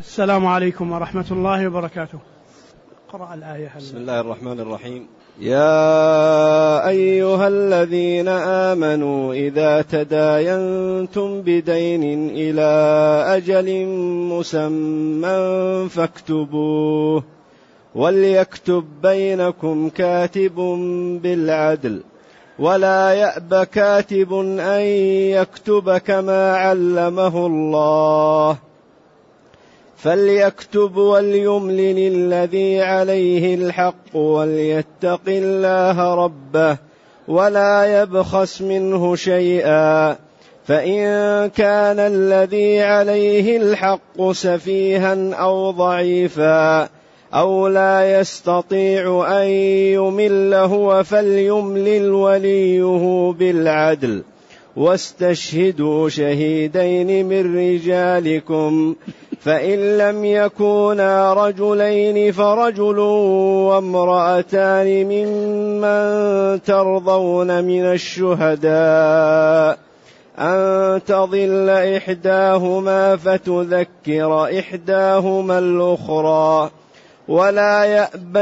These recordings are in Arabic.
السلام عليكم ورحمة الله وبركاته. قرأ الآية. بسم الله الرحمن الرحيم. يا أيها الذين آمنوا إذا تداينتم بدين إلى أجل مسمى فاكتبوه وليكتب بينكم كاتب بالعدل ولا يأب كاتب أن يكتب كما علمه الله فليكتب وليملل الذي عليه الحق وليتق الله ربه ولا يبخس منه شيئا فإن كان الذي عليه الحق سفيها أو ضعيفا أو لا يستطيع أن يمل هو فليملل وليه بالعدل واستشهدوا شهيدين من رجالكم فإن لم يكونا رجلين فرجل وامرأتان ممن ترضون من الشهداء أن تضل إحداهما فتذكر إحداهما الأخرى ولا يأبى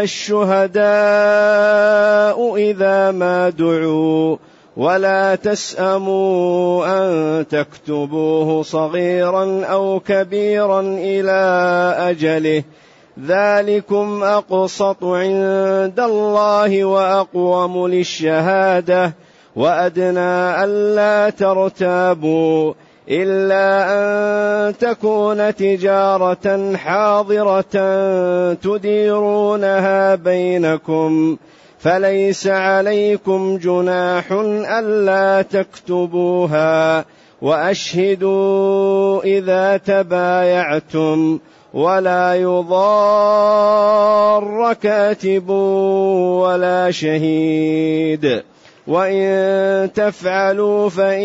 الشهداء إذا ما دعوا ولا تسأموا أن تكتبوه صغيرا أو كبيرا إلى أجله ذلكم أقسط عند الله وأقوم للشهادة وأدنى ألا ترتابوا إلا أن تكون تجارة حاضرة تديرونها بينكم فليس عليكم جناح ألا تكتبوها وأشهدوا إذا تبايعتم ولا يضار كاتب ولا شهيد وإن تفعلوا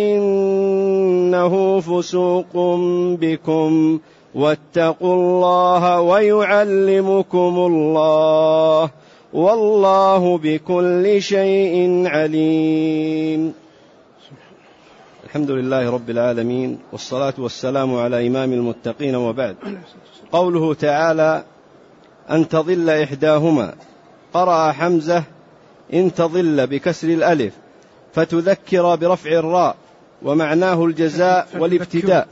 فإنه فسوق بكم واتقوا الله ويعلمكم الله والله بكل شيء عليم. الحمد لله رب العالمين والصلاة والسلام على إمام المتقين وبعد. قوله تعالى أن تضل إحداهما، قرأ حمزة إن تضل بكسر الألف فتذكر برفع الراء ومعناه الجزاء والابتداء.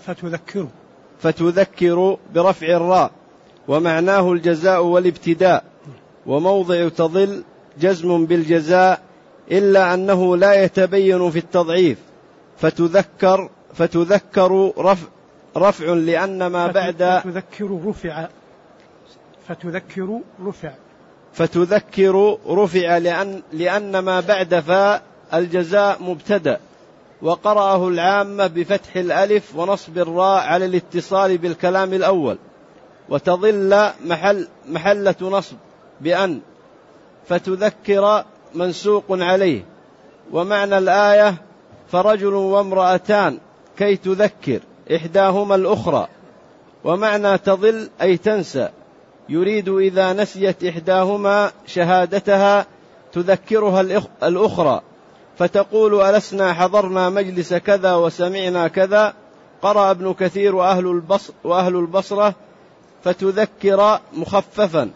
فتذكر برفع الراء ومعناه الجزاء والابتداء. وموضع تضل جزم بالجزاء إلا أنه لا يتبين في التضعيف. فتذكر رفع لأن ما بعد فتذكر رفع لأن ما بعد فاء الجزاء مبتدأ. وقرأه العامة بفتح الألف ونصب الراء على الاتصال بالكلام الأول. وتضل محلة نصب بأن فتذكر منسوق عليه. ومعنى الآية فرجل وامرأتان كي تذكر إحداهما الأخرى. ومعنى تضل أي تنسى، يريد إذا نسيت إحداهما شهادتها تذكرها الأخرى فتقول ألسنا حضرنا مجلس كذا وسمعنا كذا. قرأ ابن كثير وأهل البصرة فتذكر مخففا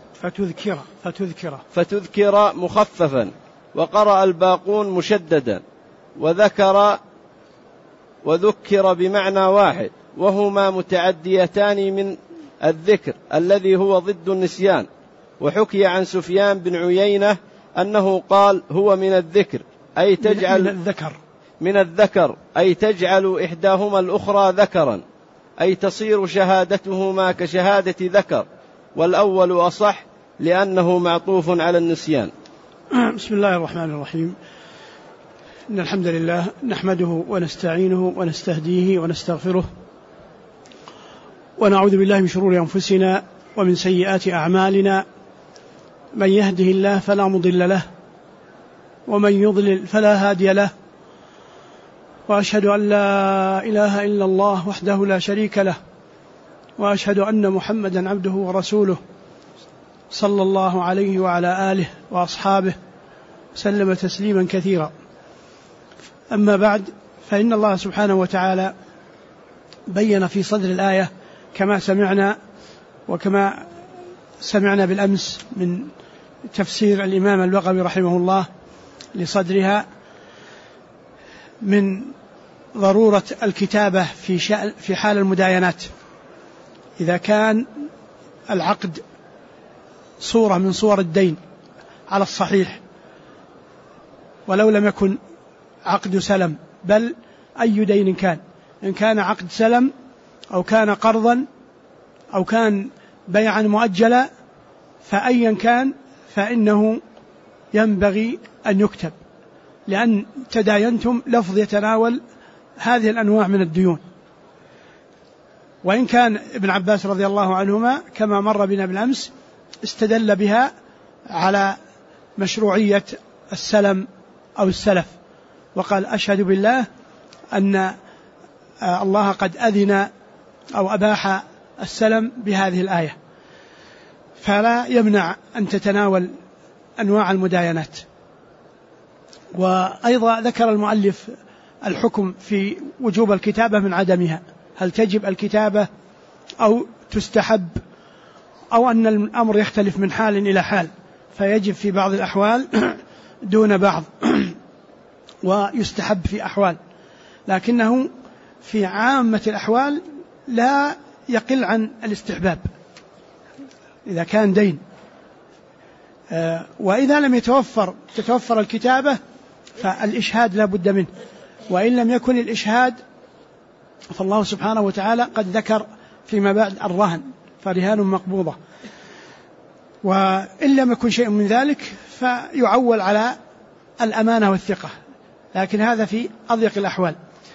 فتذكر مخففا. وقرأ الباقون مشددا. وذكر بمعنى واحد وهما متعديتان من الذكر الذي هو ضد النسيان. وحكي عن سفيان بن عيينة أنه قال هو من الذكر أي تجعل من الذكر أي تجعل إحداهما الأخرى ذكرا أي تصير شهادتهما كشهادة ذكر، والأول أصح لأنه معطوف على النسيان. بسم الله الرحمن الرحيم. إن الحمد لله نحمده ونستعينه ونستهديه ونستغفره ونعوذ بالله من شرور أنفسنا ومن سيئات أعمالنا. من يهده الله فلا مضل له ومن يضلل فلا هادي له. وأشهد أن لا إله إلا الله وحده لا شريك له وأشهد أن محمدا عبده ورسوله صلى الله عليه وعلى آله وأصحابه سلم تسليما كثيرا. أما بعد، فإن الله سبحانه وتعالى بين في صدر الآية كما سمعنا وكما سمعنا بالأمس من تفسير الإمام البغوي رحمه الله لصدرها من ضرورة الكتابة في حال المداينات، إذا كان العقد صورة من صور الدين على الصحيح ولو لم يكن عقد سلم، بل أي دين كان، إن كان عقد سلم أو كان قرضا أو كان بيعا مؤجلا فأيا كان فإنه ينبغي أن يكتب، لأن تداينتم لفظ يتناول هذه الأنواع من الديون. وإن كان ابن عباس رضي الله عنهما كما مر بنا بالأمس استدل بها على مشروعية السلم أو السلف، وقال أشهد بالله أن الله قد أذن أو أباح السلم بهذه الآية، فلا يمنع أن تتناول أنواع المداينات. وأيضا ذكر المؤلف الحكم في وجوب الكتابة من عدمها، هل تجب الكتابة أو تستحب، أو أن الأمر يختلف من حال إلى حال فيجب في بعض الأحوال دون بعض ويستحب في أحوال، لكنه في عامة الأحوال لا يقل عن الاستحباب إذا كان دين. وإذا لم تتوفر الكتابة فالإشهاد لا بد منه، وإن لم يكن الإشهاد فالله سبحانه وتعالى قد ذكر فيما بعد الرهن فرهان مقبوضة، وإن لم يكن شيء من ذلك فيعول على الأمانة والثقة، لكن هذا في أضيق الأحوال.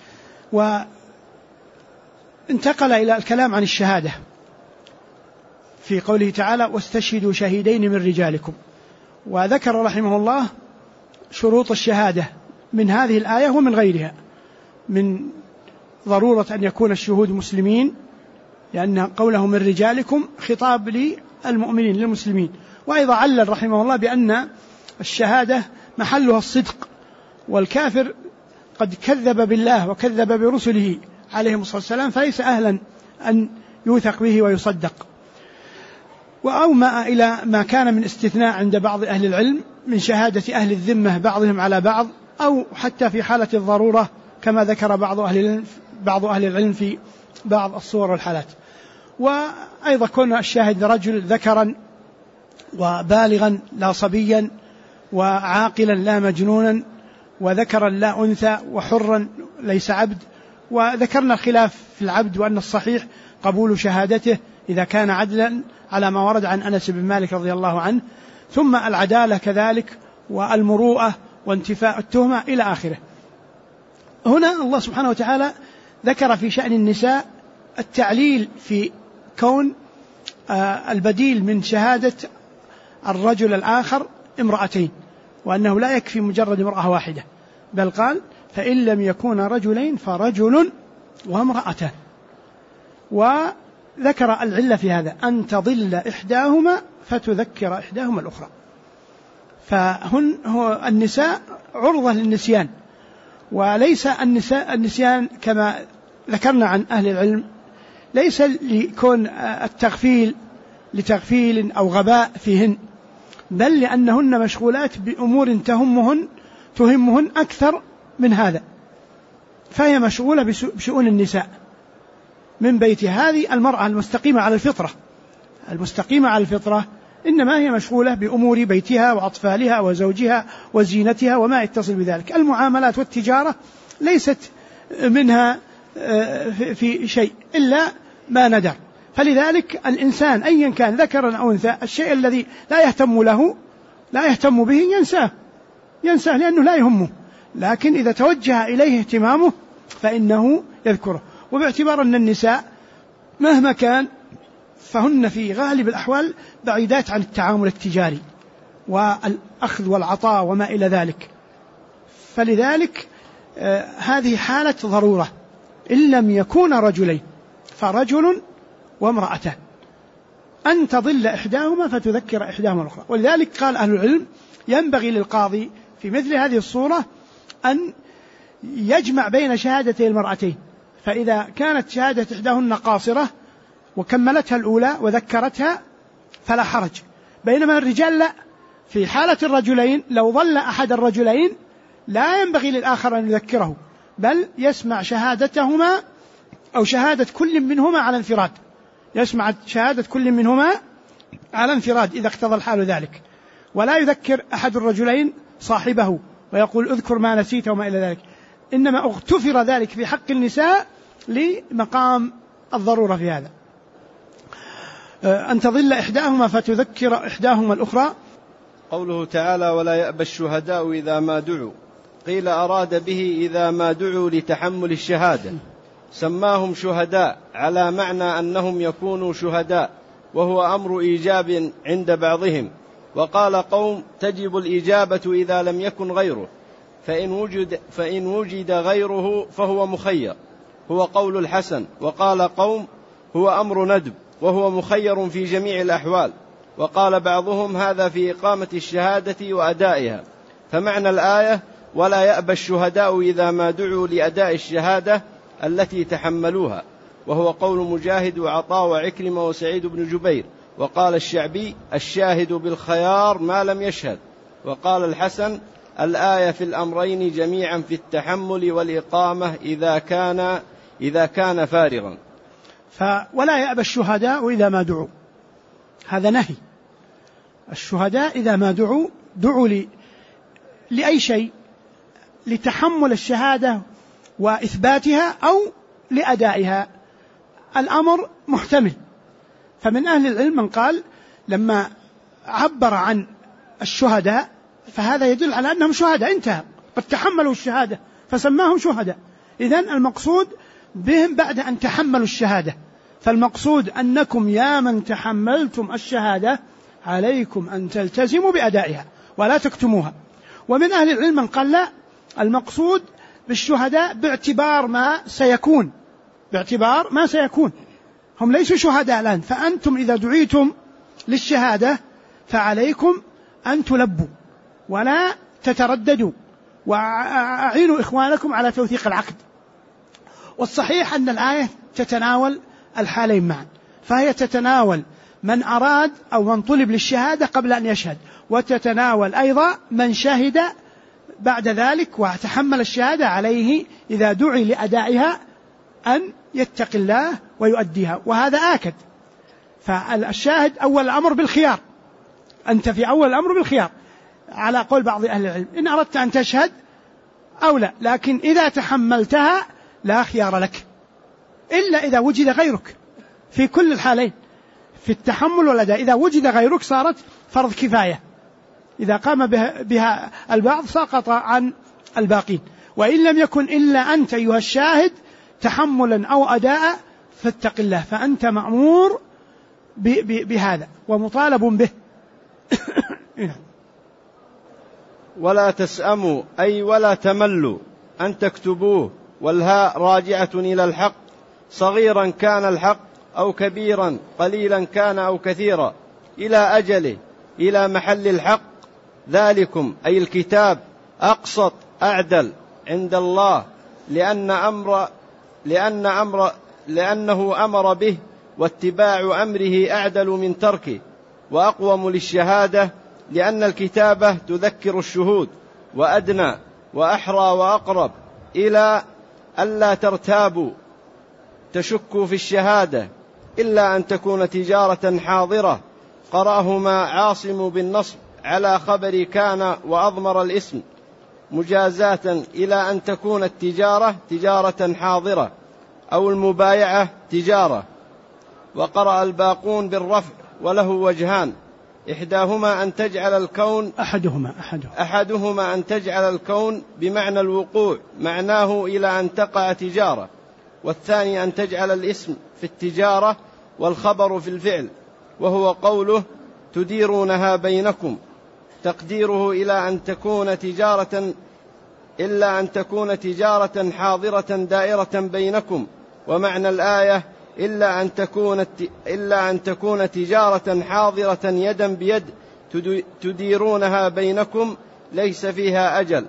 وانتقل إلى الكلام عن الشهادة في قوله تعالى واستشهدوا شهيدين من رجالكم، وذكر رحمه الله شروط الشهادة من هذه الآية ومن غيرها، من ضرورة أن يكون الشهود مسلمين، لأن قوله من رجالكم خطاب للمؤمنين للمسلمين. وأيضا علل رحمه الله بأن الشهادة محلها الصدق، والكافر قد كذب بالله وكذب برسله عليهم الصلاة والسلام فليس أهلا أن يوثق به ويصدق. وأومأ إلى ما كان من استثناء عند بعض أهل العلم من شهادة أهل الذمة بعضهم على بعض، أو حتى في حالة الضرورة كما ذكر بعض أهل العلم في بعض الصور والحالات. وأيضا كون الشاهد رجل ذكرا وبالغا لا صبيا وعاقلا لا مجنونا وذكرا لا أنثى وحرا ليس عبد. وذكرنا الخلاف في العبد وأن الصحيح قبول شهادته إذا كان عدلا على ما ورد عن أنس بن مالك رضي الله عنه، ثم العدالة كذلك والمروءة وانتفاء التهمة إلى آخره. هنا الله سبحانه وتعالى ذكر في شأن النساء التعليل في كون البديل من شهادة الرجل الآخر امرأتين، وأنه لا يكفي مجرد امرأة واحدة، بل قال فإن لم يكون رجلين فرجل وامرأتان. وذكر العلة في هذا أن تضل إحداهما فتذكر إحداهما الأخرى، النساء عرضة للنسيان، وليس النسيان كما ذكرنا عن أهل العلم ليس لكون التغفيل لتغفيل أو غباء فيهن، بل لأنهن مشغولات بأمور تهمهن أكثر من هذا، فهي مشغولة بشؤون النساء من بيت. هذه المرأة المستقيمة على الفطرة إنما هي مشغولة بأمور بيتها وأطفالها وزوجها وزينتها وما يتصل بذلك. المعاملات والتجارة ليست منها في شيء إلا ما ندر. فلذلك الإنسان أيا كان ذكرا أو أنثى الشيء الذي لا يهتم به ينساه لأنه لا يهمه، لكن إذا توجه إليه اهتمامه فإنه يذكره. وباعتبار أن النساء مهما كان فهن في غالب الأحوال بعيدات عن التعامل التجاري والأخذ والعطاء وما إلى ذلك، فلذلك هذه حالة ضرورة إن لم يكون رجلين فرجل وامرأتان أن تضل إحداهما فتذكر إحداهما الأخرى. ولذلك قال أهل العلم ينبغي للقاضي في مثل هذه الصورة أن يجمع بين شهادتي المرأتين، فإذا كانت شهادة إحداهن قاصرة وكملتها الأولى وذكرتها فلا حرج، بينما الرجال لا. في حالة الرجلين لو ظل أحد الرجلين لا ينبغي للآخر أن يذكره، بل يسمع شهادتهما أو شهادة كل منهما على انفراد، يسمع شهادة كل منهما على انفراد إذا اقتضى الحال ذلك، ولا يذكر أحد الرجلين صاحبه ويقول اذكر ما نسيت وما إلى ذلك، إنما اغتفر ذلك في حق النساء لمقام الضرورة في هذا. أن تظل إحداهما فتذكر إحداهما الأخرى. قوله تعالى ولا يأبى الشهداء إذا ما دعوا، قيل أراد به إذا ما دعوا لتحمل الشهادة، سماهم شهداء على معنى أنهم يكونوا شهداء، وهو أمر إيجاب عند بعضهم. وقال قوم تجب الإجابة إذا لم يكن غيره، فإن وجد غيره فهو مخير، هو قول الحسن. وقال قوم هو أمر ندب، وهو مخير في جميع الأحوال. وقال بعضهم هذا في إقامة الشهادة وأدائها. فمعنى الآية ولا يأبى الشهداء إذا ما دعوا لأداء الشهادة التي تحملوها، وهو قول مجاهد وعطاء وعكرمة وسعيد بن جبير. وقال الشعبي الشاهد بالخيار ما لم يشهد. وقال الحسن الآية في الأمرين جميعا في التحمل والإقامة إذا كان فارغا. ولا يأبى الشهداء إذا ما دعوا، هذا نهي. الشهداء إذا ما دعوا لأي شيء، لتحمل الشهادة وإثباتها أو لأدائها، الأمر محتمل. فمن أهل العلم من قال لما عبر عن الشهداء فهذا يدل على أنهم شهداء، انتهى، قد تحملوا الشهادة فسماهم شهداء. إذن المقصود بهم بعد أن تحملوا الشهادة، فالمقصود أنكم يا من تحملتم الشهادة عليكم أن تلتزموا بأدائها ولا تكتموها. ومن أهل العلم من قال لا، المقصود بالشهداء باعتبار ما سيكون، هم ليسوا شهداء الآن، فأنتم إذا دعيتم للشهادة فعليكم أن تلبوا ولا تترددوا، وأعينوا إخوانكم على توثيق العقد. والصحيح أن الآية تتناول الحالين معا، فهي تتناول من أراد أو من طلب للشهادة قبل أن يشهد، وتتناول أيضا من شهد بعد ذلك وتحمل الشهادة، عليه إذا دعي لأدائها أن يتقي الله ويؤديها، وهذا آكد. فالشاهد أول الأمر بالخيار، أنت في أول الأمر بالخيار على قول بعض أهل العلم، إن أردت أن تشهد أو لا، لكن إذا تحملتها لا خيار لك إلا إذا وجد غيرك، في كل الحالين في التحمل والأداء. إذا وجد غيرك صارت فرض كفاية، إذا قام بها البعض سقط عن الباقين. وإن لم يكن إلا أنت أيها الشاهد تحملا أو أداء فاتق الله، فأنت مأمور بهذا ومطالب به. ولا تسأموا أي ولا تملوا أن تكتبوه، والهاء راجعة إلى الحق، صغيرا كان الحق أو كبيرا، قليلا كان أو كثيرا، إلى أجله، إلى محل الحق. ذلكم أي الكتاب أقسط أعدل عند الله، لأنه أمر به، واتباع أمره أعدل من تركه، وأقوم للشهادة، لأن الكتابة تذكر الشهود، وأدنى وأحرى وأقرب إلى ألا ترتابوا تشكوا في الشهادة، إلا أن تكون تجارة حاضرة. قرأهما عاصم بالنصب على خبر كان وأضمر الاسم مجازاة إلى أن تكون التجارة تجارة حاضرة، أو المبايعة تجارة. وقرأ الباقون بالرفع وله وجهان، أحدهما أن تجعل الكون بمعنى الوقوع، معناه إلى أن تقع تجارة، والثاني أن تجعل الاسم في التجارة والخبر في الفعل، وهو قوله تديرونها بينكم، تقديره إلا أن تكون تجارة حاضرة دائرة بينكم. ومعنى الآية إلا أن تكون تجارة حاضرة يدا بيد تديرونها بينكم ليس فيها أجل.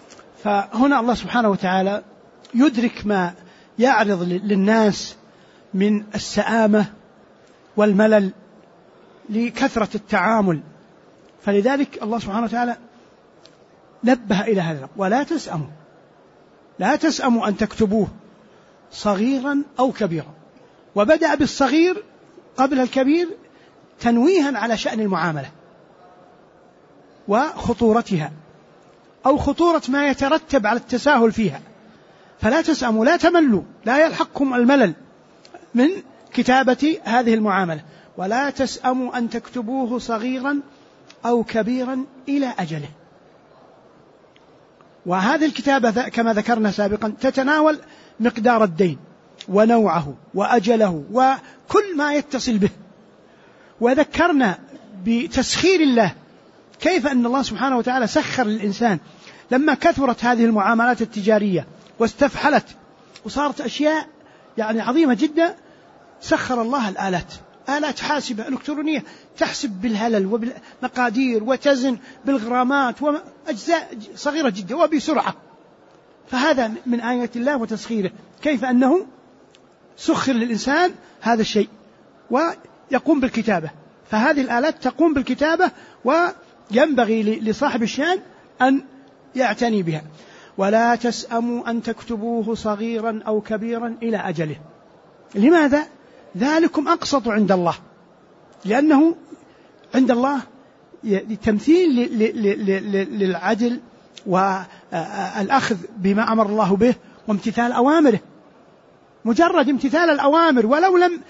فهنا الله سبحانه وتعالى يدرك ما يعرض للناس من السآمة والملل لكثرة التعامل. فلذلك الله سبحانه وتعالى نبه إلى هذا: ولا تسأموا، لا تسأموا أن تكتبوه صغيرا أو كبيرا. وبدأ بالصغير قبل الكبير تنويها على شأن المعاملة وخطورتها، أو خطورة ما يترتب على التساهل فيها. فلا تسأموا، لا تملوا، لا يلحقكم الملل من كتابة هذه المعاملة. ولا تسأموا أن تكتبوه صغيرا أو كبيرا إلى أجله. وهذه الكتابة كما ذكرنا سابقا تتناول مقدار الدين ونوعه وأجله وكل ما يتصل به. وذكرنا بتسخير الله، كيف أن الله سبحانه وتعالى سخر للإنسان لما كثرت هذه المعاملات التجارية واستفحلت وصارت أشياء يعني عظيمة جدا، سخر الله الآلات، آلات حاسبة إلكترونية تحسب بالهلل وبالمقادير وتزن بالغرامات وأجزاء صغيرة جدا وبسرعة. فهذا من آيات الله وتسخيره، كيف أنه سخر للإنسان هذا الشيء ويقوم بالكتابة. فهذه الآلات تقوم بالكتابة وينبغي لصاحب الشأن أن يعتني بها. ولا تسأموا أن تكتبوه صغيرا أو كبيرا إلى أجله. لماذا؟ ذلكم أقسط عند الله، لأنه عند الله تمثيل للعدل والأخذ بما أمر الله به وامتثال أوامره. مجرد امتثال الأوامر ولو لم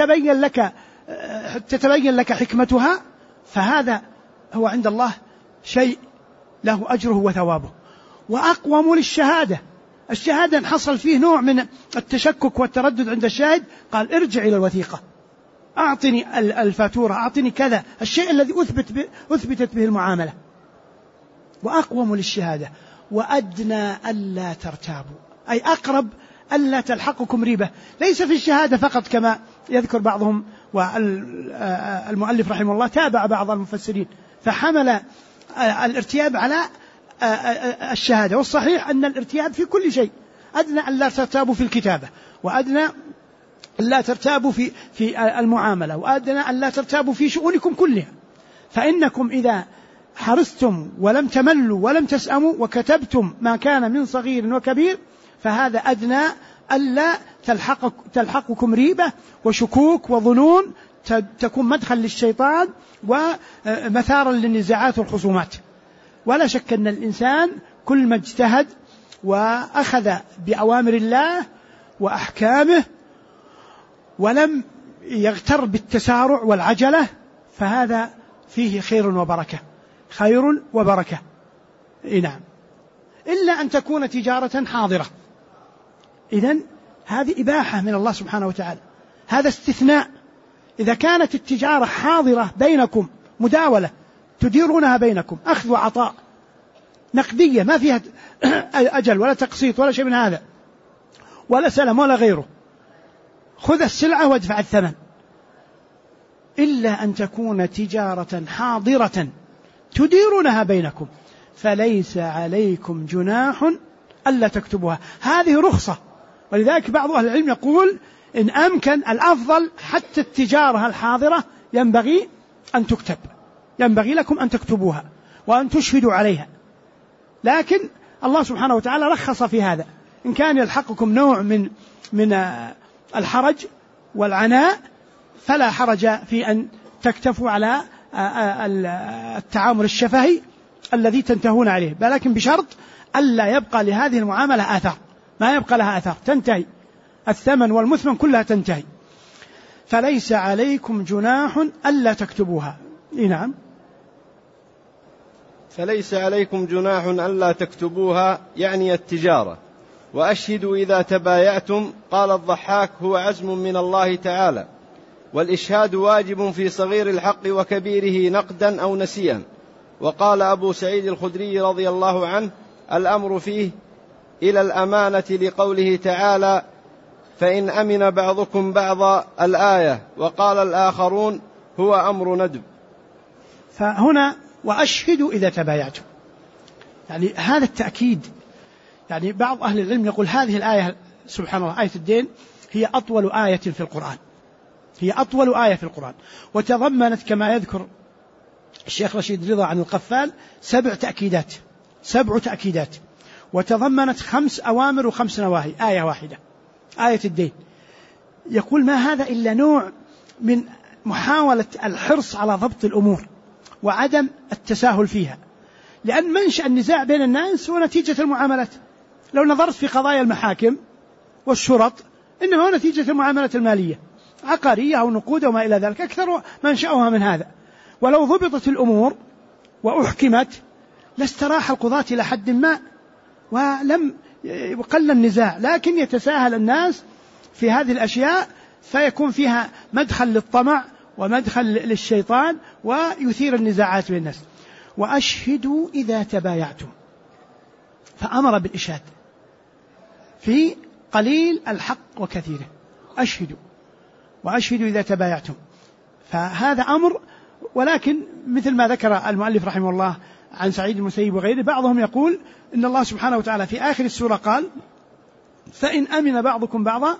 تتبين لك حكمتها، فهذا هو عند الله شيء له أجره وثوابه. وأقوم للشهادة، الشهادة حصل فيه نوع من التشكك والتردد عند الشاهد، قال ارجع إلى الوثيقة، أعطني الفاتورة، أعطني كذا، الشيء الذي أثبتت به المعاملة. وأقوم للشهادة وأدنى ألا ترتابوا، أي أقرب ألا تلحقكم ريبة. ليس في الشهادة فقط كما يذكر بعضهم، والمؤلف رحمه الله تابع بعض المفسرين فحمل الارتياب على الشهادة، والصحيح أن الارتياب في كل شيء. أدنى ألا ترتابوا في الكتابة، وأدنى ألا ترتابوا في المعاملة، وأدنى ألا ترتابوا في شؤونكم كلها. فإنكم إذا حرصتم ولم تملوا ولم تسأموا وكتبتم ما كان من صغير وكبير، فهذا أدنى ألا تلحقكم ريبة وشكوك وظنون تكون مدخل للشيطان ومثارا للنزاعات والخصومات. ولا شك أن الإنسان كل ما اجتهد وأخذ بأوامر الله وأحكامه ولم يغتر بالتسارع والعجلة، فهذا فيه خير وبركة، خير وبركة. نعم، إلا أن تكون تجارة حاضرة. إذن هذه إباحة من الله سبحانه وتعالى، هذا استثناء. إذا كانت التجارة حاضرة بينكم، مداولة تديرونها بينكم، أخذ وعطاء نقدية ما فيها أجل ولا تقسيط ولا شيء من هذا، ولا سلم ولا غيره، خذ السلعة وادفع الثمن. إلا أن تكون تجارة حاضرة تديرونها بينكم فليس عليكم جناح ألا تكتبوها. هذه رخصة. ولذلك بعض أهل العلم يقول إن أمكن الأفضل حتى التجارة الحاضرة ينبغي أن تكتب، ينبغي لكم أن تكتبوها وأن تشهدوا عليها. لكن الله سبحانه وتعالى رخص في هذا، إن كان يلحقكم نوع من الحرج والعناء فلا حرج في أن تكتفوا على التعامل الشفهي الذي تنتهون عليه، لكن بشرط ألا يبقى لهذه المعاملة آثار، ما يبقى لها آثار، تنتهي الثمن والمثمن كلها تنتهي. فليس عليكم جناح ألا تكتبوها. نعم، فليس عليكم جناح ألا تكتبوها يعني التجارة. وأشهدوا إذا تبايعتم. قال الضحاك هو عزم من الله تعالى، والإشهاد واجب في صغير الحق وكبيره نقدا أو نسيا. وقال أبو سعيد الخدري رضي الله عنه الأمر فيه إلى الأمانة لقوله تعالى فإن أمن بعضكم بعضا الآية. وقال الآخرون هو أمر ندب. فهنا وأشهدوا إذا تبايعتم، يعني هذا التأكيد. يعني بعض أهل العلم يقول هذه الآية سبحان الله آية الدين هي أطول آية في القرآن، هي أطول آية في القرآن، وتضمنت كما يذكر الشيخ رشيد رضا عن القفال 7 تأكيدات، وتضمنت 5 أوامر و5 نواهي، آية واحدة، آية الدين. يقول ما هذا إلا نوع من محاولة الحرص على ضبط الأمور وعدم التساهل فيها، لأن منشأ النزاع بين الناس هو نتيجة المعاملات. لو نظرت في قضايا المحاكم والشرط إنه هو نتيجة المعاملات المالية، عقارية أو نقود وما إلى ذلك، أكثر منشأها من هذا. ولو ضبطت الأمور وأحكمت لاستراح القضاة إلى حد ما ولم يقل النزاع، لكن يتساهل الناس في هذه الأشياء فيكون فيها مدخل للطمع ومدخل للشيطان ويثير النزاعات بين الناس. وأشهدوا إذا تبايعتم، فأمر بالإشهاد في قليل الحق وكثيره، أشهدوا وأشهدوا إذا تبايعتم، فهذا أمر. ولكن مثل ما ذكر المؤلف رحمه الله عن سعيد المسيب وغيره، بعضهم يقول إن الله سبحانه وتعالى في آخر السورة قال فإن أمن بعضكم بعضا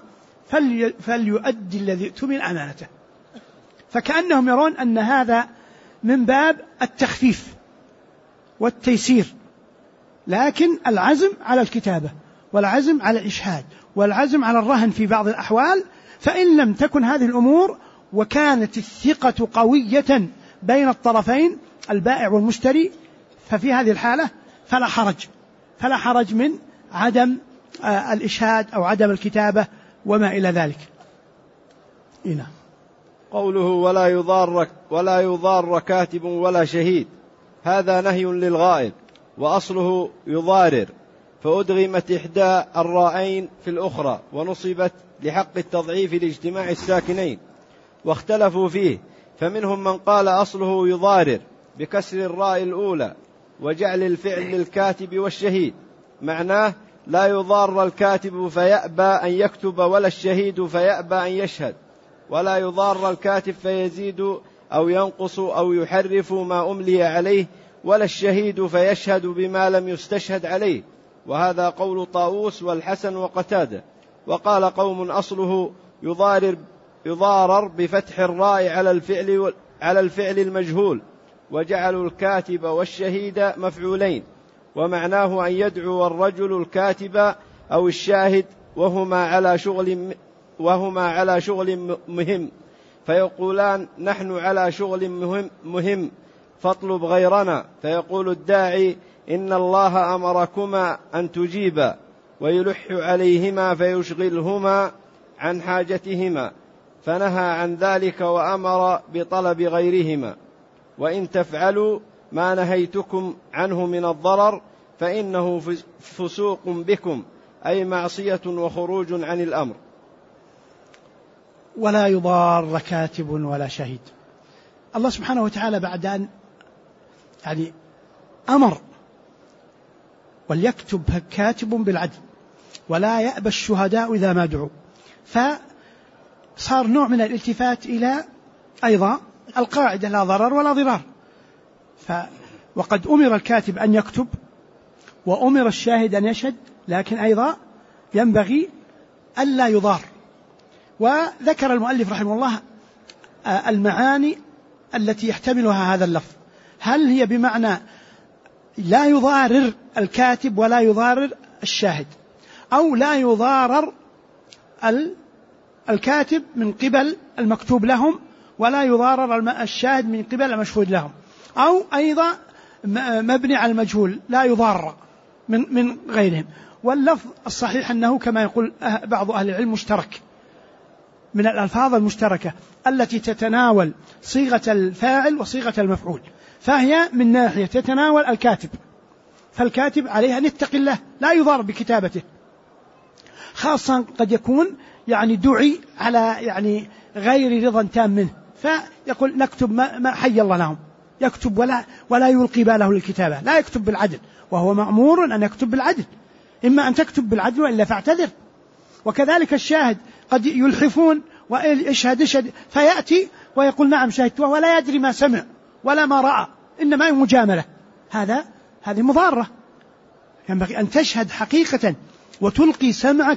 فليؤدي الذي اؤتمن أمانته، فكأنهم يرون أن هذا من باب التخفيف والتيسير، لكن العزم على الكتابة والعزم على الإشهاد والعزم على الرهن في بعض الأحوال. فإن لم تكن هذه الأمور وكانت الثقة قوية بين الطرفين البائع والمشتري، ففي هذه الحالة فلا حرج من عدم الإشهاد أو عدم الكتابة وما إلى ذلك. هنا قوله ولا يضار كاتب ولا شهيد، هذا نهي للغائب، وأصله يضارر، فأدغمت إحدى الراءين في الأخرى ونصبت لحق التضعيف لاجتماع الساكنين، واختلفوا فيه، فمنهم من قال أصله يضارر بكسر الراء الأولى وجعل الفعل للكاتب والشهيد، معناه لا يضار الكاتب فيأبى أن يكتب ولا الشهيد فيأبى أن يشهد، ولا يضار الكاتب فيزيد أو ينقص أو يحرف ما أملي عليه، ولا الشهيد فيشهد بما لم يستشهد عليه. وهذا قول طاووس والحسن وقتادة. وقال قوم أصله يضارر بفتح الراء على الفعل المجهول، وجعلوا الكاتب والشهيد مفعولين، ومعناه أن يدعو الرجل الكاتب أو الشاهد وهما على شغل مهم، فيقولان نحن على شغل مهم فاطلب غيرنا، فيقول الداعي إن الله أمركما أن تجيبا، ويلح عليهما فيشغلهما عن حاجتهما، فنهى عن ذلك وأمر بطلب غيرهما. وإن تفعلوا ما نهيتكم عنه من الضرر فإنه فسوق بكم، أي معصية وخروج عن الأمر. ولا يضار كاتب ولا شهيد. الله سبحانه وتعالى بعد أن أمر وليكتب كاتب بالعدل ولا يأبى الشهداء إذا ما دعوا، فصار نوع من الالتفات إلى أيضا القاعدة لا ضرر ولا ضرار. وقد أمر الكاتب أن يكتب وأمر الشاهد أن يشهد، لكن أيضا ينبغي ألا يضار. وذكر المؤلف رحمه الله المعاني التي يحتملها هذا اللفظ، هل هي بمعنى لا يضارر الكاتب ولا يضارر الشاهد، أو لا يضارر الكاتب من قبل المكتوب لهم ولا يضارر الشاهد من قبل المشهود لهم، أو أيضا مبني على المجهول لا يضار من غيرهم. واللفظ الصحيح أنه كما يقول بعض أهل العلم مشترك، من الألفاظ المشتركة التي تتناول صيغة الفاعل وصيغة المفعول، فهي من ناحية تتناول الكاتب، فالكاتب عليه أن يتقي الله لا يضار بكتابته، خاصة قد يكون دعي على غير رضا تام منه، فيقول نكتب ما حي الله لهم، يكتب ولا يلقي باله للكتابة، لا يكتب بالعدل، وهو مأمور أن يكتب بالعدل، إما أن تكتب بالعدل وإلا فاعتذر. وكذلك الشاهد قد يلحفون ويشهد فيأتي ويقول نعم شهدت ولا يدري ما سمع ولا ما رأى، إنما مجاملة، هذه مضارة. ينبغي أن تشهد حقيقة وتلقي سمعك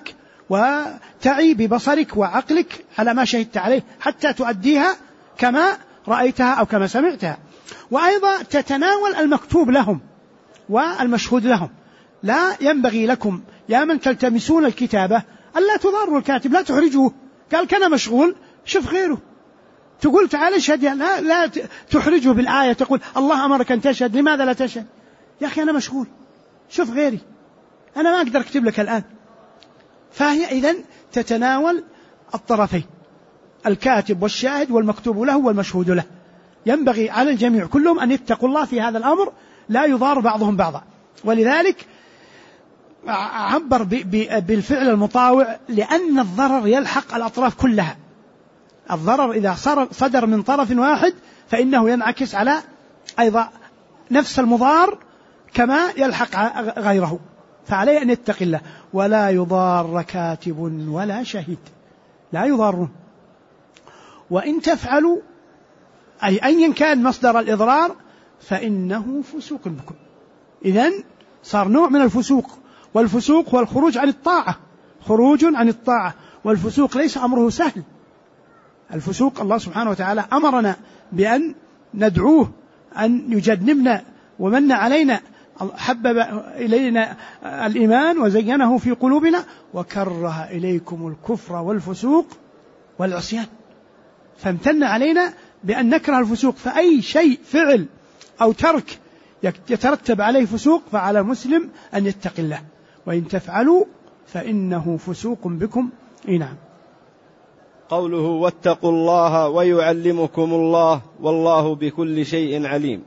وتعي ببصرك وعقلك على ما شهدت عليه حتى تؤديها كما رأيتها أو كما سمعتها. وأيضا تتناول المكتوب لهم والمشهود لهم. لا ينبغي لكم يا من تلتمسون الكتابة ألا تضاروا الكاتب، لا تحرجوه. قال كان مشغول، شوف غيره، تقول تعال اشهد، لا تحرجه بالآية، تقول الله أمرك أن تشهد، لماذا لا تشهد؟ يا أخي أنا مشغول، شوف غيري، أنا ما أقدر أكتب لك الآن. فهي إذن تتناول الطرفين، الكاتب والشاهد والمكتوب له والمشهود له. ينبغي على الجميع كلهم أن يتقوا الله في هذا الأمر، لا يضار بعضهم بعضا. ولذلك عبر بالفعل المطاوع، لأن الضرر يلحق الأطراف كلها. الضرر إذا صدر من طرف واحد فإنه ينعكس على أيضا نفس المضار كما يلحق غيره. فعليه أن يتقي الله. ولا يضار كاتب ولا شهيد، لا يضارون. وإن تفعلوا أي أيا كان مصدر الإضرار فإنه فسوق بكم. إذن صار نوع من الفسوق، والفسوق هو الخروج عن الطاعة، خروج عن الطاعة. والفسوق ليس أمره سهل. الفسوق الله سبحانه وتعالى أمرنا بأن ندعوه أن يجنبنا ومن علينا، حبب إلينا الإيمان وزينه في قلوبنا وكره إليكم الكفر والفسوق والعصيان. فامتن علينا بأن نكره الفسوق. فأي شيء فعل أو ترك يترتب عليه فسوق فعلى المسلم أن يتقي الله. وإن تفعلوا فإنه فسوق بكم. نعم. قوله واتقوا الله ويعلمكم الله والله بكل شيء عليم.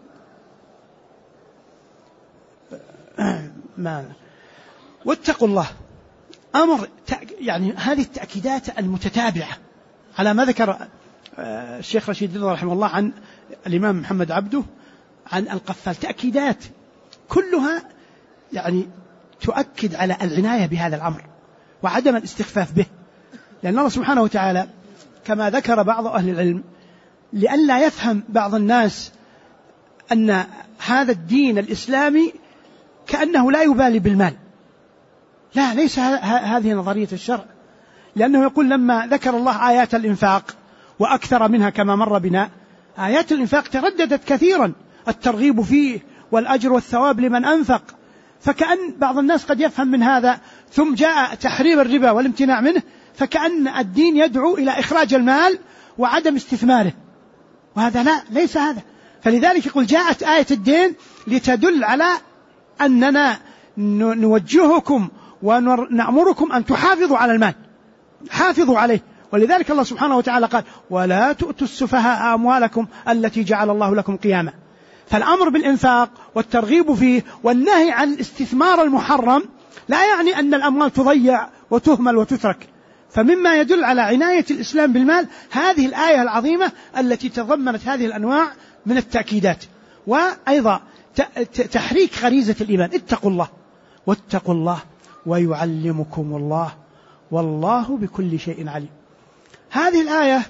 واتقوا الله أمر، يعني هذه التأكيدات المتتابعة على ما ذكر الشيخ رشيد رضا رحمه الله عن الإمام محمد عبده عن القفال، تأكيدات كلها يعني تؤكد على العناية بهذا الأمر وعدم الاستخفاف به. لأن الله سبحانه وتعالى كما ذكر بعض أهل العلم لئلا يفهم بعض الناس أن هذا الدين الإسلامي كأنه لا يبالي بالمال. لا، ليس هذه نظرية الشرع. لأنه يقول لما ذكر الله آيات الإنفاق وأكثر منها كما مر بنا، آيات الإنفاق ترددت كثيرا، الترغيب فيه والأجر والثواب لمن أنفق. فكأن بعض الناس قد يفهم من هذا، ثم جاء تحريم الربا والامتناع منه، فكأن الدين يدعو إلى إخراج المال وعدم استثماره، وهذا لا، ليس هذا. فلذلك يقول جاءت آية الدين لتدل على أننا نوجهكم ونأمركم أن تحافظوا على المال، حافظوا عليه. ولذلك الله سبحانه وتعالى قال ولا تؤتوا السفهاء أموالكم التي جعل الله لكم قياما. فالأمر بالإنفاق والترغيب فيه والنهي عن الاستثمار المحرم لا يعني أن الأموال تضيع وتهمل وتترك. فمما يدل على عناية الإسلام بالمال هذه الآية العظيمة التي تضمنت هذه الأنواع من التأكيدات. وأيضا تحريك غريزة الإيمان، اتقوا الله واتقوا الله ويعلمكم الله والله بكل شيء عليم. هذه الآية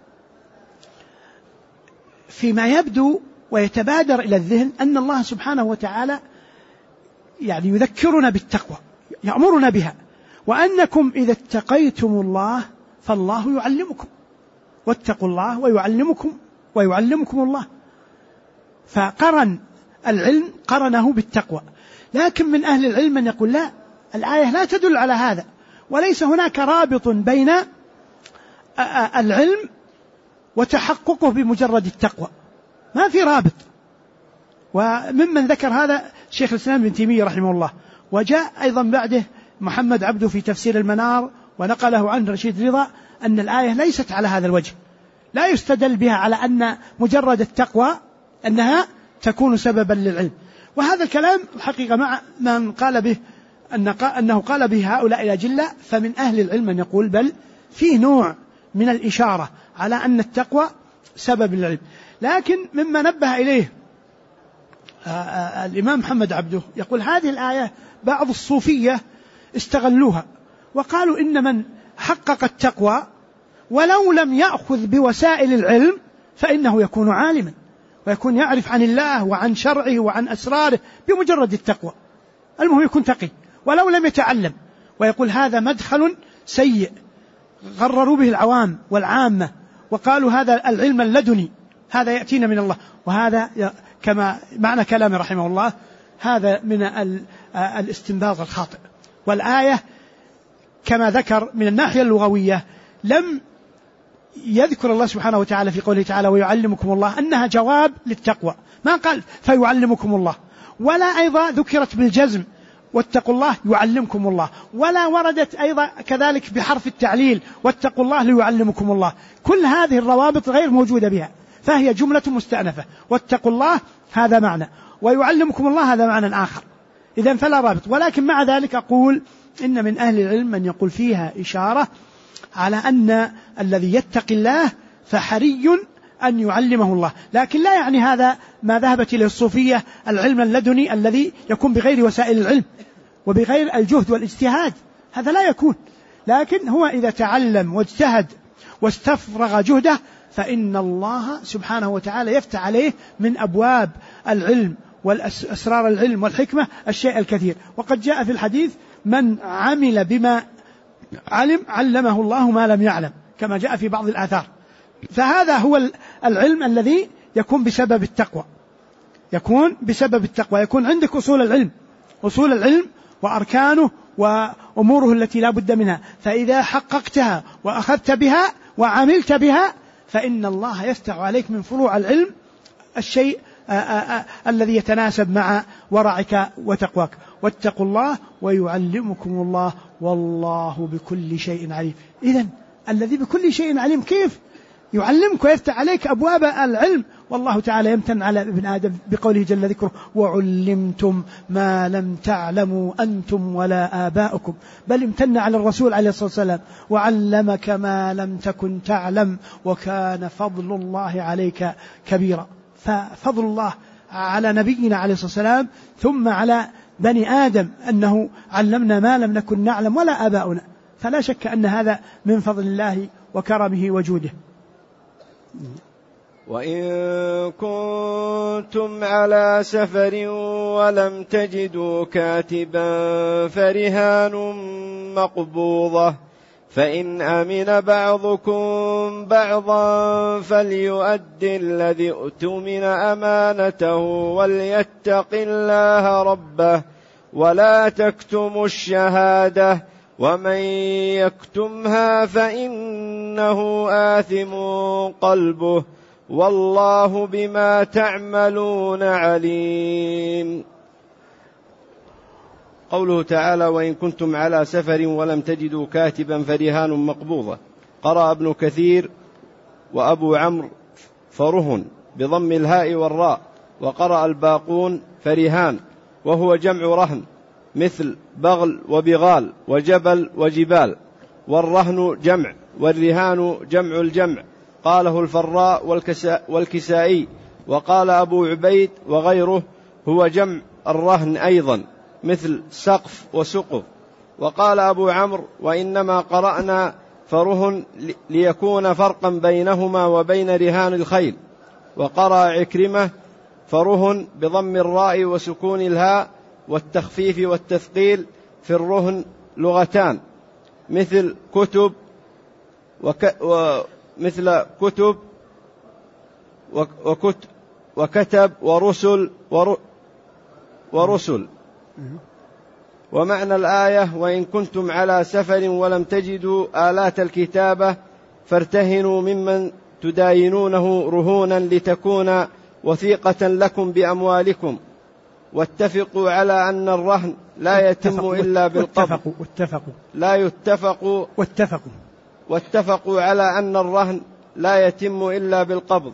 فيما يبدو ويتبادر إلى الذهن أن الله سبحانه وتعالى يعني يذكرنا بالتقوى، يأمرنا بها، وأنكم إذا اتقيتم الله فالله يعلمكم، واتقوا الله ويعلمكم الله. فقرن العلم قرنه بالتقوى. لكن من أهل العلم من يقول لا، الآية لا تدل على هذا، وليس هناك رابط بين العلم وتحققه بمجرد التقوى، ما في رابط. وممن ذكر هذا شيخ الإسلام ابن تيمية رحمه الله، وجاء أيضا بعده محمد عبده في تفسير المنار، ونقله عن رشيد رضا أن الآية ليست على هذا الوجه، لا يستدل بها على أن مجرد التقوى أنها تكون سببا للعلم. وهذا الكلام حقيقة مع من قال به أنه قال به هؤلاء الأجلة، فمن أهل العلم من يقول بل فيه نوع من الإشارة على أن التقوى سبب للعلم. لكن مما نبه إليه الإمام محمد عبده يقول هذه الآية بعض الصوفية استغلوها وقالوا إن من حقق التقوى ولو لم يأخذ بوسائل العلم فإنه يكون عالما ويكون يعرف عن الله وعن شرعه وعن أسراره بمجرد التقوى. المهم يكون تقي ولو لم يتعلم. ويقول هذا مدخل سيء غرروا به العوام والعامة وقالوا هذا العلم اللدني، هذا يأتينا من الله، وهذا كما معنى كلام رحمه الله هذا من الاستنباط الخاطئ. والآية كما ذكر من الناحية اللغوية لم يذكر الله سبحانه وتعالى في قوله تعالى ويعلمكم الله أنها جواب للتقوى، ما قال فيعلمكم الله، ولا أيضا ذكرت بالجزم واتقوا الله يعلمكم الله، ولا وردت أيضا كذلك بحرف التعليل واتقوا الله ليعلمكم الله. كل هذه الروابط غير موجودة بها، فهي جملة مستأنفة. واتقوا الله هذا معنى، ويعلمكم الله هذا معنى آخر، إذن فلا رابط. ولكن مع ذلك أقول إن من أهل العلم من يقول فيها إشارة على أن الذي يتقي الله فحري أن يعلمه الله، لكن لا يعني هذا ما ذهبت إليه الصوفية العلم اللدني الذي يكون بغير وسائل العلم وبغير الجهد والاجتهاد، هذا لا يكون. لكن هو إذا تعلم واجتهد واستفرغ جهده فإن الله سبحانه وتعالى يفتح عليه من أبواب العلم والأسرار العلم والحكمة الشيء الكثير. وقد جاء في الحديث من عمل بما علم علمه الله ما لم يعلم، كما جاء في بعض الآثار. فهذا هو العلم الذي يكون بسبب التقوى، يكون بسبب التقوى، يكون عندك أصول العلم وأركانه وأموره التي لا بد منها، فإذا حققتها وأخذت بها وعملت بها فإن الله يفتح عليك من فروع العلم الشيء الذي يتناسب مع ورعك وتقواك. واتقوا الله ويعلمكم الله والله بكل شيء عليم. إذن الذي بكل شيء عليم كيف يعلمك ويفتح عليك أبواب العلم؟ والله تعالى يمتن على ابن آدم بقوله جل ذكره وعلمتم ما لم تعلموا أنتم ولا آباؤكم، بل امتن على الرسول عليه الصلاة والسلام وعلمك ما لم تكن تعلم وكان فضل الله عليك كبيرا. ففضل الله على نبينا عليه الصلاة والسلام ثم على بني آدم أنه علمنا ما لم نكن نعلم ولا آباؤنا، فلا شك أن هذا من فضل الله وكرمه وجوده. وإن كنتم على سفر ولم تجدوا كاتبا فرهان مقبوضة، فإن أمن بعضكم بعضا فليؤدي الذي اؤتمن أمانته وليتق الله ربه ولا تكتموا الشهادة ومن يكتمها فإنه آثم قلبه والله بما تعملون عليم. قوله تعالى وإن كنتم على سفر ولم تجدوا كاتبا فرهان مقبوضة، قرأ ابن كثير وأبو عمرو فرهن بضم الهاء والراء، وقرأ الباقون فرهان وهو جمع رهن مثل بغل وبغال وجبل وجبال، والرهن جمع والرهان جمع الجمع، قاله الفراء والكسائي. وقال أبو عبيد وغيره هو جمع الرهن أيضا مثل سقف وسقف. وقال أبو عمرو وإنما قرأنا فرهن ليكون فرقا بينهما وبين رهان الخيل. وقرأ عكرمة فرهن بضم الراء وسكون الهاء والتخفيف والتثقيل، في الرهن لغتان مثل كتب وكتب ورسل. ومعنى الآية وإن كنتم على سفر ولم تجدوا آلات الكتابة فارتهنوا ممن تداينونه رهونا لتكون وثيقة لكم بأموالكم، واتفقوا على أن الرهن لا يتم إلا بالقبض. واتفقوا على أن الرهن لا يتم إلا بالقبض.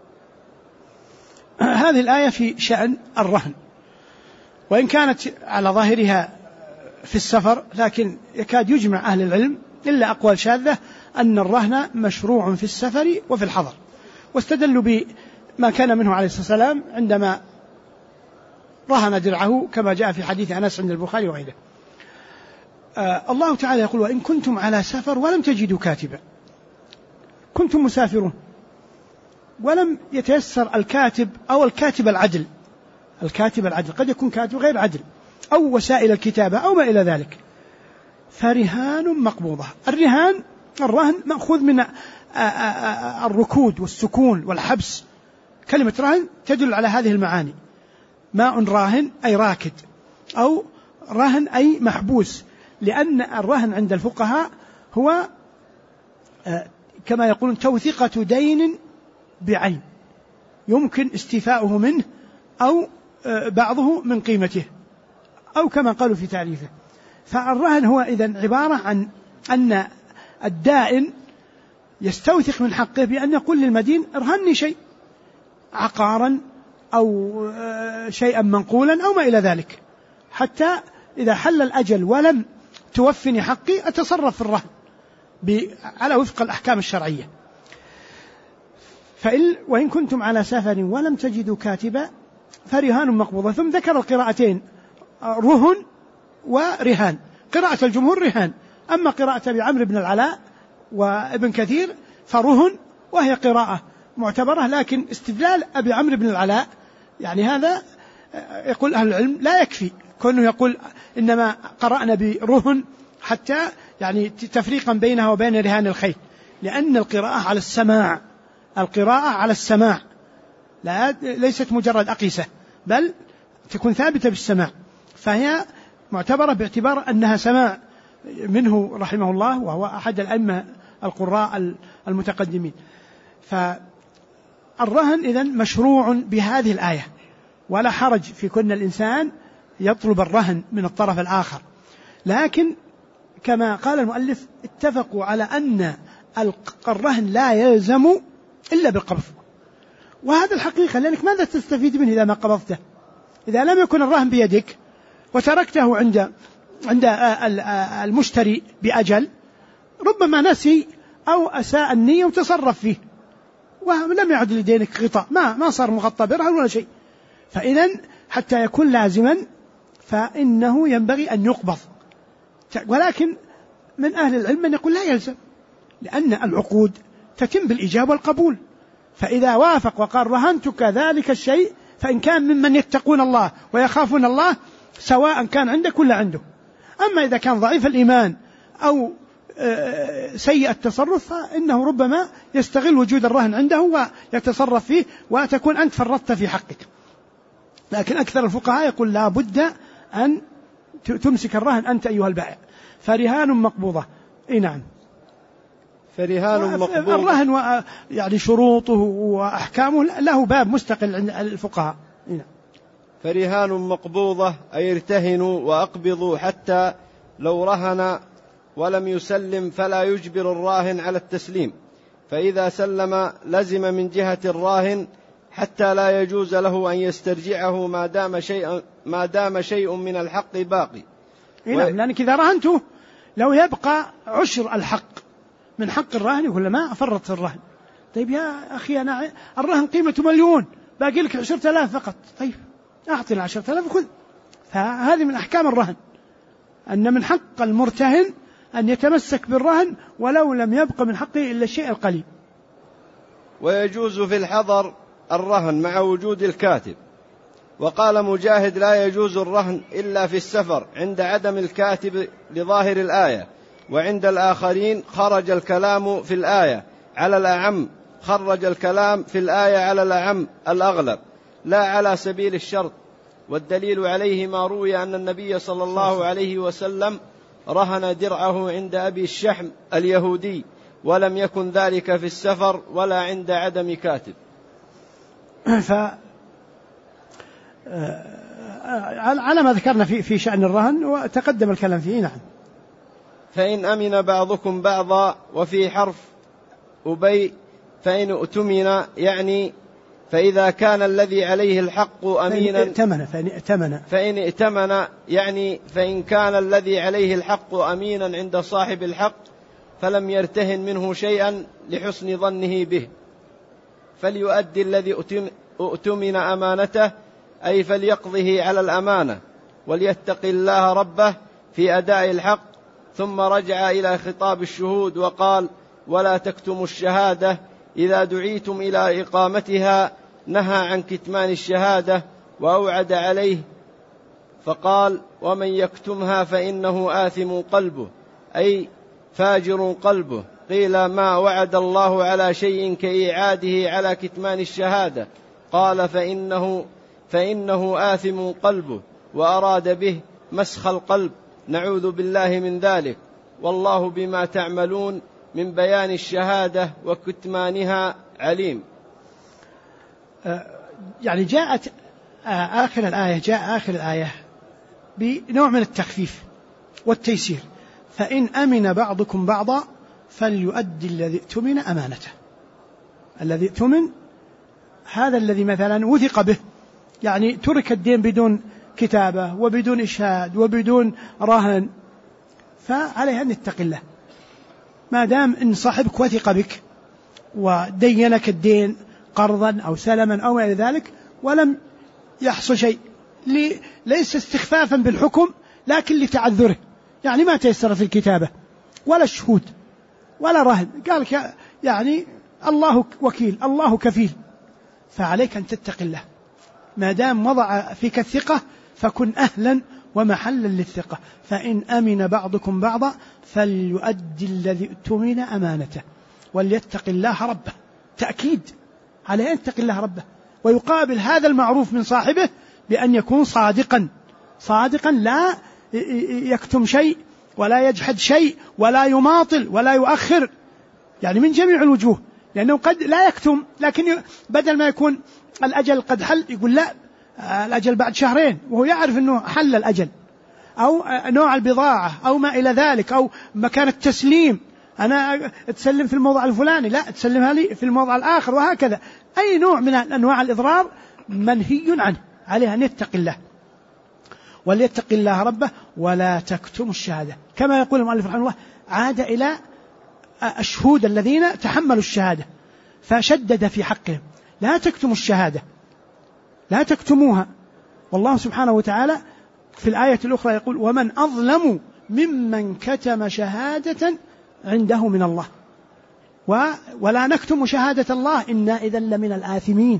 هذه الآية في شأن الرهن، وإن كانت على ظاهرها في السفر، لكن يكاد يجمع أهل العلم إلا أقوال شاذة أن الرهن مشروع في السفر وفي الحضر، واستدلوا بما كان منه عليه الصلاة والسلام عندما رهن درعه كما جاء في حديث أنس عند البخاري وغيره. الله تعالى يقول وإن كنتم على سفر ولم تجدوا كاتبا، كنتم مسافرون ولم يتيسر الكاتب أو الكاتب العدل، قد يكون كاتب غير عدل أو وسائل الكتابة أو ما إلى ذلك، فرهان مقبوضة. الرهن مأخوذ من الركود والسكون والحبس. كلمة رهن تدل على هذه المعاني. ماء راهن أي راكد، أو رهن أي محبوس، لأن الرهن عند الفقهاء هو كما يقولون توثيقة دين بعين يمكن استيفاؤه منه أو بعضه من قيمته، أو كما قالوا في تعريفه. فالرهن هو إذن عبارة عن أن الدائن يستوثق من حقه بأن يقول للمدين ارهني شيء، عقارا أو شيئا منقولا أو ما إلى ذلك، حتى إذا حل الأجل ولم توفني حقي أتصرف في الرهن على وفق الأحكام الشرعية. وإن كنتم على سفر ولم تجدوا كاتبا فرهان مقبوضة. ثم ذكر القراءتين رهن ورهان. قراءة الجمهور رهان، أما قراءة بعمرو بن العلاء وابن كثير فرهن، وهي قراءة معتبرة، لكن استدلال أبي عمرو بن العلاء يعني هذا يقول أهل العلم لا يكفي كونه يقول إنما قرأنا برهن حتى يعني تفريقا بينها وبين رهان الخيل، لأن القراءة على السماع ليست مجرد أقيسة، بل تكون ثابتة بالسماع، فهي معتبرة باعتبار أنها سماع منه رحمه الله، وهو أحد الأئمة القراء المتقدمين. فالرهن إذن مشروع بهذه الآية، ولا حرج في كون الإنسان يطلب الرهن من الطرف الآخر، لكن كما قال المؤلف اتفقوا على أن الرهن لا يلزم إلا بالقبض، وهذا الحقيقة، لأنك ماذا تستفيد منه إذا ما قبضته؟ إذا لم يكن الرهن بيدك وتركته عند المشتري بأجل، ربما نسي أو أساء النية وتصرف فيه ولم يعد لدينك غطاء، ما صار مغطى برهن ولا شيء. فإذا حتى يكون لازما فإنه ينبغي أن يقبض. ولكن من أهل العلم من يقول لا يلزم، لأن العقود تتم بالإجابة والقبول، فإذا وافق وقال رهنتك ذلك الشيء، فإن كان ممن يتقون الله ويخافون الله سواء كان عندك ولا عنده. أما إذا كان ضعيف الإيمان أو سيء التصرف فإنه ربما يستغل وجود الرهن عنده ويتصرف فيه، وتكون أنت فرطت في حقك. لكن أكثر الفقهاء يقول لا بد أن تمسك الرهن أنت أيها البائع. فرهان مقبوضة. نعم، فرهان مقبوضة. الرهن يعني شروطه وأحكامه له باب مستقل عند الفقهاء. نعم. فرهان مقبوضة أي ارتهنوا وأقبضوا، حتى لو رهن ولم يسلم فلا يجبر الراهن على التسليم، فإذا سلم لزم من جهة الراهن حتى لا يجوز له أن يسترجعه ما دام شيء من الحق باقي. نعم، لأنك إذا رهنته لو يبقى عشر الحق من حق الراهن يقول ما أفرط الرهن. طيب يا أخي أنا الرهن قيمته 1,000,000 باقي لك 10,000 فقط، طيب أعطنا 10,000 خذ. فهذه من أحكام الرهن، أن من حق المرتهن أن يتمسك بالرهن ولو لم يبقى من حقه إلا الشيء القليل. ويجوز في الحضر الرهن مع وجود الكاتب. وقال مجاهد لا يجوز الرهن إلا في السفر عند عدم الكاتب لظاهر الآية، وعند الآخرين خرج الكلام في الآية على الأعم، خرج الكلام في الآية على الأعم الأغلب لا على سبيل الشرط. والدليل عليه ما روي أن النبي صلى الله عليه وسلم رهن درعه عند أبي الشحم اليهودي، ولم يكن ذلك في السفر ولا عند عدم كاتب. على ما ذكرنا في شأن الرهن وتقدم الكلام فيه. نعم. فإن أمن بعضكم بعضا، وفي حرف أبي فإن اؤتمن، يعني فإذا كان الذي عليه الحق أمينا، فإن ائتمن يعني فإن كان الذي عليه الحق أمينا عند صاحب الحق فلم يرتهن منه شيئا لحسن ظنه به، فليؤدي الذي اؤتمن أمانته، أي فليقضه على الأمانة، وليتق الله ربه في أداء الحق. ثم رجع إلى خطاب الشهود وقال ولا تكتموا الشهادة، إذا دعيتم إلى إقامتها نهى عن كتمان الشهادة وأوعد عليه، فقال ومن يكتمها فإنه آثم قلبه، أي فاجر قلبه. قيل ما وعد الله على شيء كإيعاده على كتمان الشهادة؟ قال فإنه آثم قلبه، وأراد به مسخ القلب، نعوذ بالله من ذلك، والله بما تعملون من بيان الشهادة وكتمانها عليم. يعني جاء آخر الآية بنوع من التخفيف والتيسير: فإن أمن بعضكم بعضا فليؤدي الذي اؤتمن أمانته. الذي اؤتمن هذا الذي مثلا وثق به، يعني ترك الدين بدون كتابة وبدون إشهاد وبدون رهن، فعليه أن يتقي الله. ما دام إن صاحبك وثق بك ودينك الدين قرضا أو سلما أو غير ذلك ولم يحصل شيء، ليس استخفافا بالحكم لكن لتعذره، يعني ما تيسر في الكتابة ولا الشهود ولا رهن، قال يعني الله وكيل الله كفيل، فعليك أن تتقي الله. ما دام وضع فيك الثقة فكن أهلا ومحلا للثقة. فإن أمن بعضكم بعضا فليؤدي الذي اؤتمن أمانته وليتق الله ربه. تأكيد عليه أن يتقي الله ربه، ويقابل هذا المعروف من صاحبه بأن يكون صادقا لا يكتم شيء ولا يجحد شيء ولا يماطل ولا يؤخر، يعني من جميع الوجوه، لأنه قد لا يكتم لكن بدل ما يكون الأجل قد حل يقول لا الأجل بعد شهرين، وهو يعرف أنه حل الأجل، أو نوع البضاعة أو ما إلى ذلك، أو مكان التسليم، أنا أتسلم في الموضع الفلاني لا أتسلمها لي في الموضع الآخر، وهكذا. أي نوع من أنواع الإضرار منهي عنه، عليه أن يتقي الله وليتق الله ربه ولا تكتم الشهادة. كما يقول المؤلف رحمه الله: عاد إلى الشهود الذين تحملوا الشهادة فشدد في حقهم: لا تكتموا الشهادة، لا تكتموها. والله سبحانه وتعالى في الآية الأخرى يقول: ومن أظلم ممن كتم شهادة عنده من الله ولا نكتم شهادة الله إنا إذا لمن الآثمين.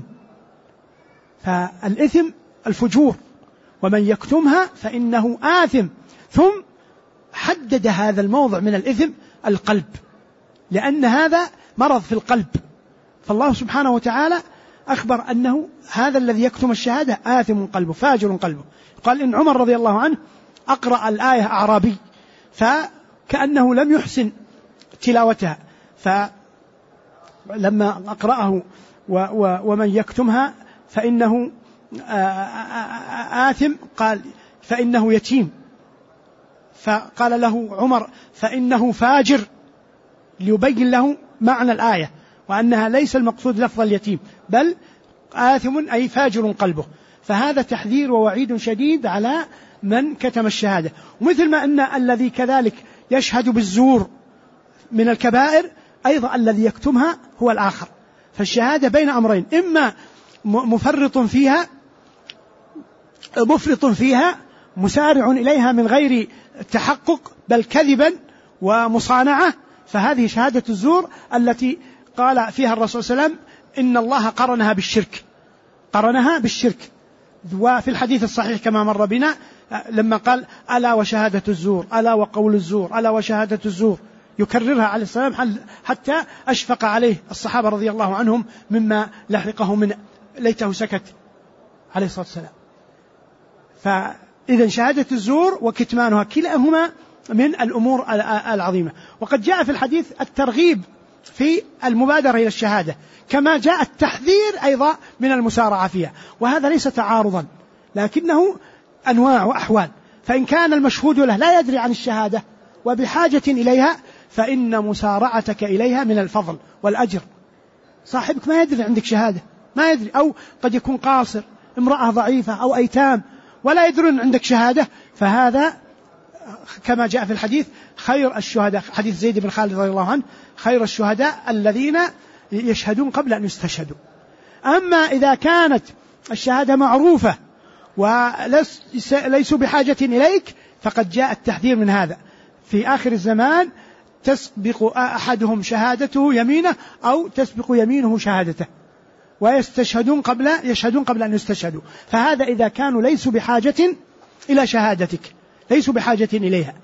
فالإثم الفجور، ومن يكتمها فإنه آثم. ثم حدد هذا الموضع من الإثم القلب، لأن هذا مرض في القلب، فالله سبحانه وتعالى أخبر أنه هذا الذي يكتم الشهادة آثم قلبه فاجر قلبه. قال إن عمر رضي الله عنه أقرأ الآية أعرابي فكأنه لم يحسن تلاوتها، فلما أقرأه ومن يكتمها فإنه آثم قال فإنه يتيم، فقال له عمر فإنه فاجر، ليبين له معنى الآية وأنها ليس المقصود لفظ اليتيم بل آثم أي فاجر قلبه. فهذا تحذير ووعيد شديد على من كتم الشهادة. ومثل ما أن الذي كذلك يشهد بالزور من الكبائر أيضا الذي يكتمها هو الآخر. فالشهادة بين أمرين: إما مفرط فيها مسارع إليها من غير تحقق بل كذبا ومصانعة، فهذه شهادة الزور التي قال فيها الرسول صلى الله عليه وسلم إن الله قرنها بالشرك. وفي الحديث الصحيح كما مر بنا لما قال ألا وشهادة الزور ألا وقول الزور ألا وشهادة الزور، يكررها عليه السلام حتى أشفق عليه الصحابة رضي الله عنهم مما لحقه من ليته سكت عليه الصلاة والسلام. فإذا شهادة الزور وكتمانها كلاهما من الأمور العظيمة. وقد جاء في الحديث الترغيب في المبادرة إلى الشهادة، كما جاء التحذير أيضا من المسارعة فيها، وهذا ليس تعارضا لكنه أنواع وأحوال. فإن كان المشهود له لا يدري عن الشهادة وبحاجة إليها فإن مسارعتك إليها من الفضل والأجر. صاحبك ما يدري عندك شهادة، ما يدري، أو قد يكون قاصر، امرأة ضعيفة أو أيتام ولا يدرون عندك شهادة، فهذا كما جاء في الحديث خير الشهداء، حديث زيد بن خالد رضي الله عنه: خير الشهداء الذين يشهدون قبل أن يستشهدوا. أما إذا كانت الشهادة معروفة وليسوا بحاجة إليك فقد جاء التحذير من هذا. في آخر الزمان تسبق أحدهم شهادته يمينه أو تسبق يمينه شهادته، ويشهدون قبل أن يستشهدوا. فهذا إذا كانوا ليسوا بحاجة إلى شهادتك، ليسوا بحاجة إليها،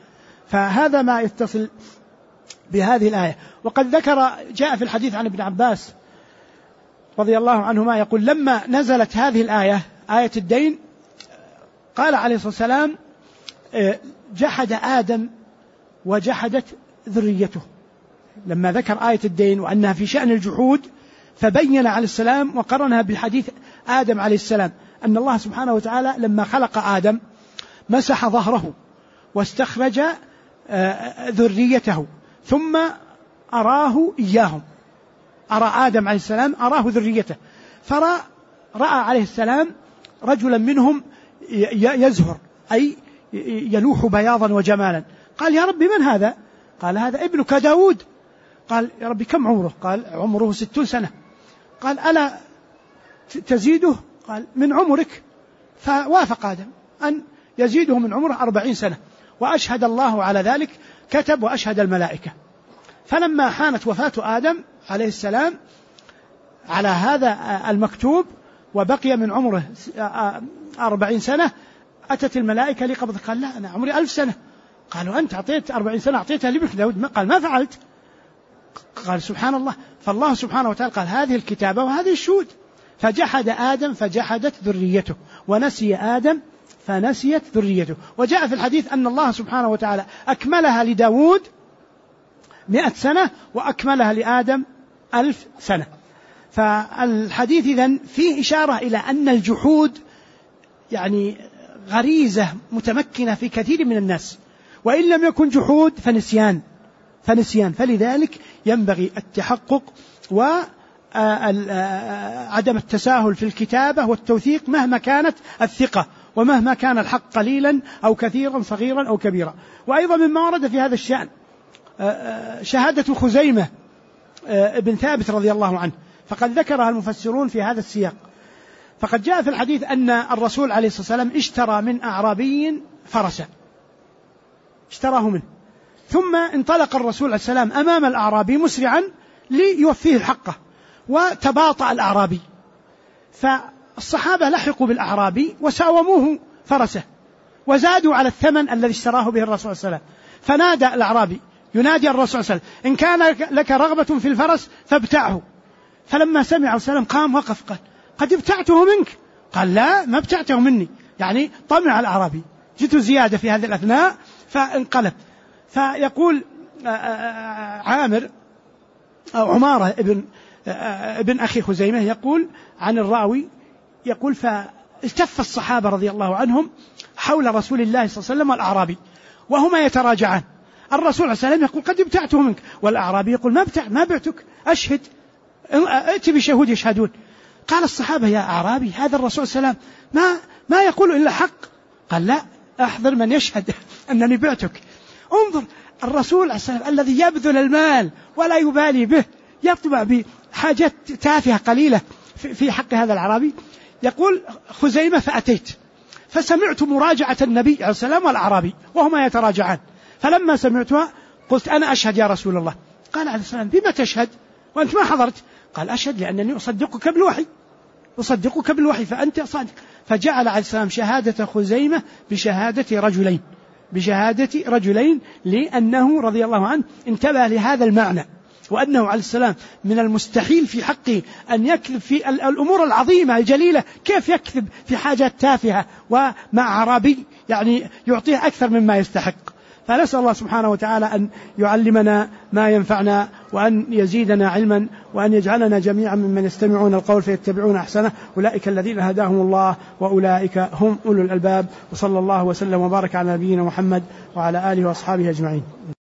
فهذا ما يتصل بهذه الآية. وقد جاء في الحديث عن ابن عباس رضي الله عنهما يقول لما نزلت هذه الآية آية الدين قال عليه الصلاة والسلام جحد آدم وجحدت ذريته. لما ذكر آية الدين وأنها في شأن الجحود فبين عليه السلام وقرنها بحديث آدم عليه السلام أن الله سبحانه وتعالى لما خلق آدم مسح ظهره واستخرج ذريته ثم أراه إياهم، أرى آدم عليه السلام أراه ذريته، فرأى عليه السلام رجلا منهم يزهر أي يلوح بياضا وجمالا. قال يا رب من هذا؟ قال هذا ابنك داود. قال يا رب كم عمره؟ قال عمره 60 سنة. قال ألا تزيده؟ قال من عمرك. فوافق آدم أن يزيده من عمره 40 سنة، وأشهد الله على ذلك، كتب وأشهد الملائكة. فلما حانت وفاة آدم عليه السلام على هذا المكتوب وبقي من عمره 40 سنة أتت الملائكة لقبض. قال لا أنا عمري 1000 سنة. قالوا أنت أعطيت 40 سنة أعطيتها لابنك داود. قال ما فعلت. قال سبحان الله. فالله سبحانه وتعالى قال هذه الكتابة وهذه الشهود. فجحد آدم فجحدت ذريته، ونسي آدم فنسيت ذريته. وجاء في الحديث أن الله سبحانه وتعالى أكملها لداود 100 سنة وأكملها لآدم 1000 سنة. فالحديث إذن فيه إشارة إلى أن الجحود يعني غريزة متمكنة في كثير من الناس، وإن لم يكن جحود فنسيان. فلذلك ينبغي التحقق وعدم التساهل في الكتابة والتوثيق مهما كانت الثقة ومهما كان الحق قليلا أو كثيرا صغيرا أو كبيرا. وأيضا مما ورد في هذا الشأن شهادة خزيمة ابن ثابت رضي الله عنه، فقد ذكرها المفسرون في هذا السياق. فقد جاء في الحديث أن الرسول عليه الصلاة والسلام اشترى من أعرابي فرسا، اشتراه منه، ثم انطلق الرسول عليه السلام أمام الأعرابي مسرعا ليوفيه حقه، وتباطأ الأعرابي، فالصحابة لحقوا بالأعرابي وساوموه فرسه وزادوا على الثمن الذي اشتراه به الرسول صلى الله عليه وسلم. فنادى الأعرابي ينادي الرسول صلى الله عليه وسلم إن كان لك رغبة في الفرس فابتعه. فلما سمع السلام قام وقف قال قد ابتعته منك. قال لا ما ابتعته مني، يعني طمع الأعرابي، جئت زيادة في هذه الأثناء فانقلب. فيقول عامر أو عمارة ابن أخي خزيمة يقول عن الراوي يقول فالتف الصحابة رضي الله عنهم حول رسول الله صلى الله عليه وسلم والأعرابي وهما يتراجعان. الرسول عليه السلام يقول قد ابتعته منك، والأعرابي يقول ما بعتك، أشهد، ائت بشهود يشهدون. قال الصحابة يا أعرابي هذا الرسول صلى الله عليه وسلم ما يقول إلا حق. قال لا أحضر من يشهد أنني بعتك. انظر الرسول عليه السلام الذي يبذل المال ولا يبالي به، يطمع بحاجات تافهة قليلة في حق هذا الأعرابي. يقول خزيمة فأتيت فسمعت مراجعة النبي عليه السلام والأعرابي وهما يتراجعان، فلما سمعتها قلت أنا أشهد يا رسول الله. قال عليه السلام بما تشهد وأنت ما حضرت؟ قال أشهد لأنني أصدقك بالوحي فأنت صادق. فجعل عليه السلام شهادة خزيمة بشهادة رجلين لأنه رضي الله عنه انتبه لهذا المعنى، وأنه عليه السلام من المستحيل في حقه أن يكذب في الأمور العظيمة الجليلة، كيف يكذب في حاجات تافهة ومع أعرابي يعني يعطيه أكثر مما يستحق. فنسأل الله سبحانه وتعالى أن يعلمنا ما ينفعنا وأن يزيدنا علما وأن يجعلنا جميعا ممن يستمعون القول فيتبعون أحسنه، أولئك الذين هداهم الله وأولئك هم أولو الألباب. وصلى الله وسلم وبارك على نبينا محمد وعلى آله وأصحابه أجمعين.